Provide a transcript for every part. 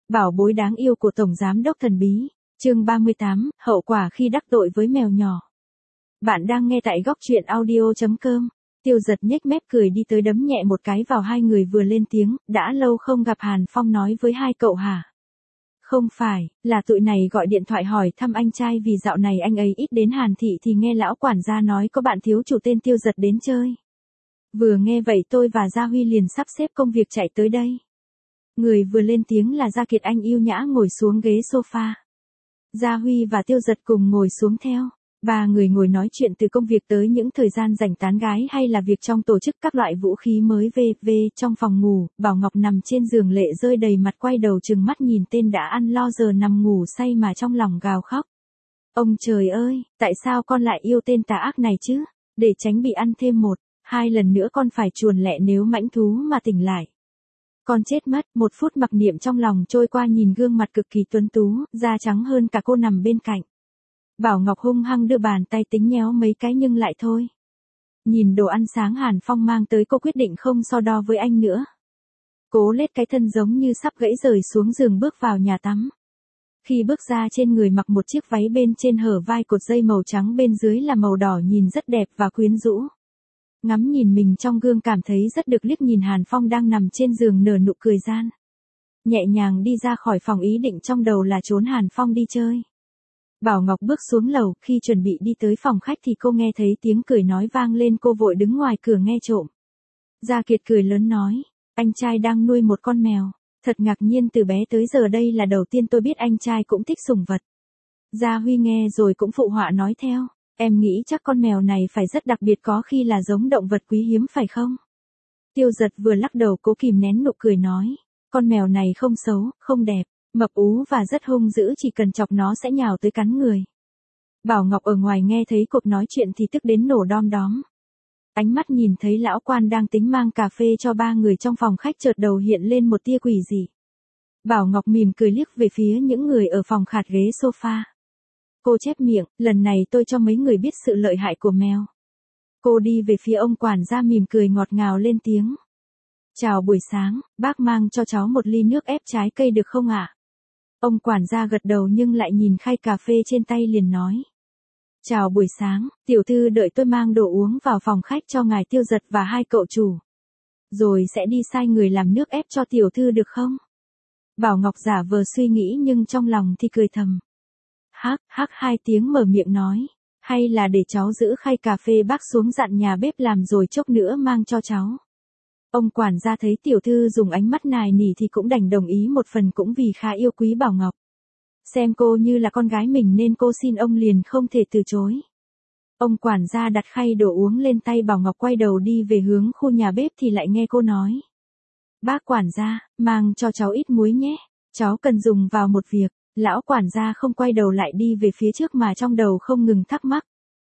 Bảo bối đáng yêu của Tổng Giám đốc thần bí. Chương 38, hậu quả khi đắc tội với mèo nhỏ. Bạn đang nghe tại góc truyện audio.com. Tiêu Giật nhếch mép cười đi tới đấm nhẹ một cái vào hai người vừa lên tiếng, đã lâu không gặp Hàn Phong nói với hai cậu hả? Không phải, là tụi này gọi điện thoại hỏi thăm anh trai vì dạo này anh ấy ít đến Hàn Thị thì nghe lão quản gia nói có bạn thiếu chủ tên Tiêu Giật đến chơi. Vừa nghe vậy tôi và Gia Huy liền sắp xếp công việc chạy tới đây. Người vừa lên tiếng là Gia Kiệt Anh yêu nhã ngồi xuống ghế sofa. Gia Huy và Tiêu Giật cùng ngồi xuống theo. Ba người ngồi nói chuyện từ công việc tới những thời gian rảnh tán gái hay là việc trong tổ chức các loại vũ khí mới trong phòng ngủ. Bảo Ngọc nằm trên giường lệ rơi đầy mặt quay đầu trừng mắt nhìn tên đã ăn lo giờ nằm ngủ say mà trong lòng gào khóc. Ông trời ơi, tại sao con lại yêu tên tà ác này chứ? Để tránh bị ăn thêm một, hai lần nữa con phải chuồn lẹ nếu mãnh thú mà tỉnh lại. Con chết mất. Một phút mặc niệm trong lòng trôi qua nhìn gương mặt cực kỳ tuấn tú, da trắng hơn cả cô nằm bên cạnh. Bảo Ngọc hung hăng đưa bàn tay tính nhéo mấy cái nhưng lại thôi. Nhìn đồ ăn sáng Hàn Phong mang tới cô quyết định không so đo với anh nữa. Cố lết cái thân giống như sắp gãy rời xuống giường bước vào nhà tắm. Khi bước ra trên người mặc một chiếc váy bên trên hở vai cột dây màu trắng bên dưới là màu đỏ nhìn rất đẹp và quyến rũ. Ngắm nhìn mình trong gương cảm thấy rất được liếc nhìn Hàn Phong đang nằm trên giường nở nụ cười gian. Nhẹ nhàng đi ra khỏi phòng ý định trong đầu là trốn Hàn Phong đi chơi. Bảo Ngọc bước xuống lầu, khi chuẩn bị đi tới phòng khách thì cô nghe thấy tiếng cười nói vang lên, cô vội đứng ngoài cửa nghe trộm. Gia Kiệt cười lớn nói, anh trai đang nuôi một con mèo. Thật ngạc nhiên, từ bé tới giờ đây là đầu tiên tôi biết anh trai cũng thích sủng vật. Gia Huy nghe rồi cũng phụ họa nói theo, em nghĩ chắc con mèo này phải rất đặc biệt, có khi là giống động vật quý hiếm phải không? Tiêu Giật vừa lắc đầu cố kìm nén nụ cười nói, con mèo này không xấu, không đẹp. Mập ú và rất hung dữ, chỉ cần chọc nó sẽ nhào tới cắn người. Bảo Ngọc ở ngoài nghe thấy cuộc nói chuyện thì tức đến nổ đom đóm. Ánh mắt nhìn thấy lão quan đang tính mang cà phê cho ba người trong phòng khách chợt đầu hiện lên một tia quỷ dị. Bảo Ngọc mỉm cười liếc về phía những người ở phòng khạt ghế sofa. Cô chép miệng, lần này tôi cho mấy người biết sự lợi hại của mèo. Cô đi về phía ông quản gia mỉm cười ngọt ngào lên tiếng. Chào buổi sáng, bác mang cho cháu một ly nước ép trái cây được không ạ? Ông quản gia gật đầu nhưng lại nhìn khay cà phê trên tay liền nói. Chào buổi sáng, tiểu thư đợi tôi mang đồ uống vào phòng khách cho ngài Tiêu Giật và hai cậu chủ. Rồi sẽ đi sai người làm nước ép cho tiểu thư được không? Bảo Ngọc giả vờ suy nghĩ nhưng trong lòng thì cười thầm. Hắc hắc hai tiếng mở miệng nói. Hay là để cháu giữ khay cà phê bác xuống dặn nhà bếp làm rồi chốc nữa mang cho cháu. Ông quản gia thấy tiểu thư dùng ánh mắt nài nỉ thì cũng đành đồng ý, một phần cũng vì khá yêu quý Bảo Ngọc. Xem cô như là con gái mình nên cô xin ông liền không thể từ chối. Ông quản gia đặt khay đồ uống lên tay Bảo Ngọc quay đầu đi về hướng khu nhà bếp thì lại nghe cô nói. Bác quản gia, mang cho cháu ít muối nhé, cháu cần dùng vào một việc. Lão quản gia không quay đầu lại đi về phía trước mà trong đầu không ngừng thắc mắc.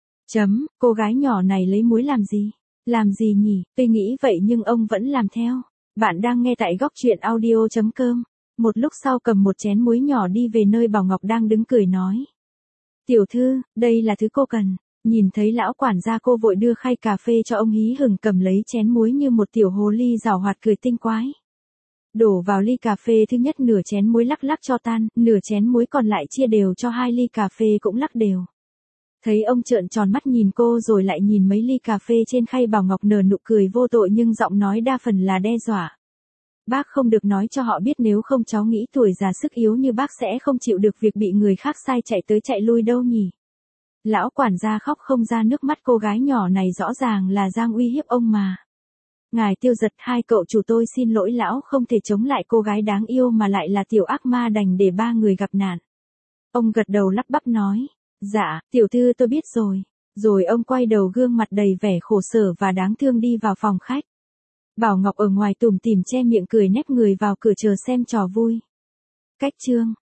Cô gái nhỏ này lấy muối làm gì? Làm gì nhỉ? Tôi nghĩ vậy nhưng ông vẫn làm theo. Bạn đang nghe tại góc truyện audio.com. Một lúc sau cầm một chén muối nhỏ đi về nơi Bảo Ngọc đang đứng cười nói. Tiểu thư, đây là thứ cô cần. Nhìn thấy lão quản gia cô vội đưa khay cà phê cho ông hí hửng cầm lấy chén muối như một tiểu hồ ly giảo hoạt cười tinh quái. Đổ vào ly cà phê thứ nhất nửa chén muối lắc lắc cho tan, nửa chén muối còn lại chia đều cho hai ly cà phê cũng lắc đều. Thấy ông trợn tròn mắt nhìn cô rồi lại nhìn mấy ly cà phê trên khay, Bảo Ngọc nở nụ cười vô tội nhưng giọng nói đa phần là đe dọa. Bác không được nói cho họ biết, nếu không cháu nghĩ tuổi già sức yếu như bác sẽ không chịu được việc bị người khác sai chạy tới chạy lui đâu nhỉ. Lão quản gia khóc không ra nước mắt, cô gái nhỏ này rõ ràng là đang uy hiếp ông mà. Ngài Tiêu Giật, hai cậu chủ tôi xin lỗi, lão không thể chống lại cô gái đáng yêu mà lại là tiểu ác ma, đành để ba người gặp nạn. Ông gật đầu lắp bắp nói. Dạ, tiểu thư tôi biết rồi. Rồi ông quay đầu gương mặt đầy vẻ khổ sở và đáng thương đi vào phòng khách. Bảo Ngọc ở ngoài tủm tỉm che miệng cười nép người vào cửa chờ xem trò vui. Cách chương